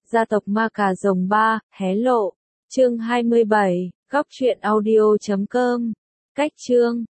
Gia tộc Ma Cà Rồng 3, hé lộ. Chương 27, góc truyện audio.com. Cách chương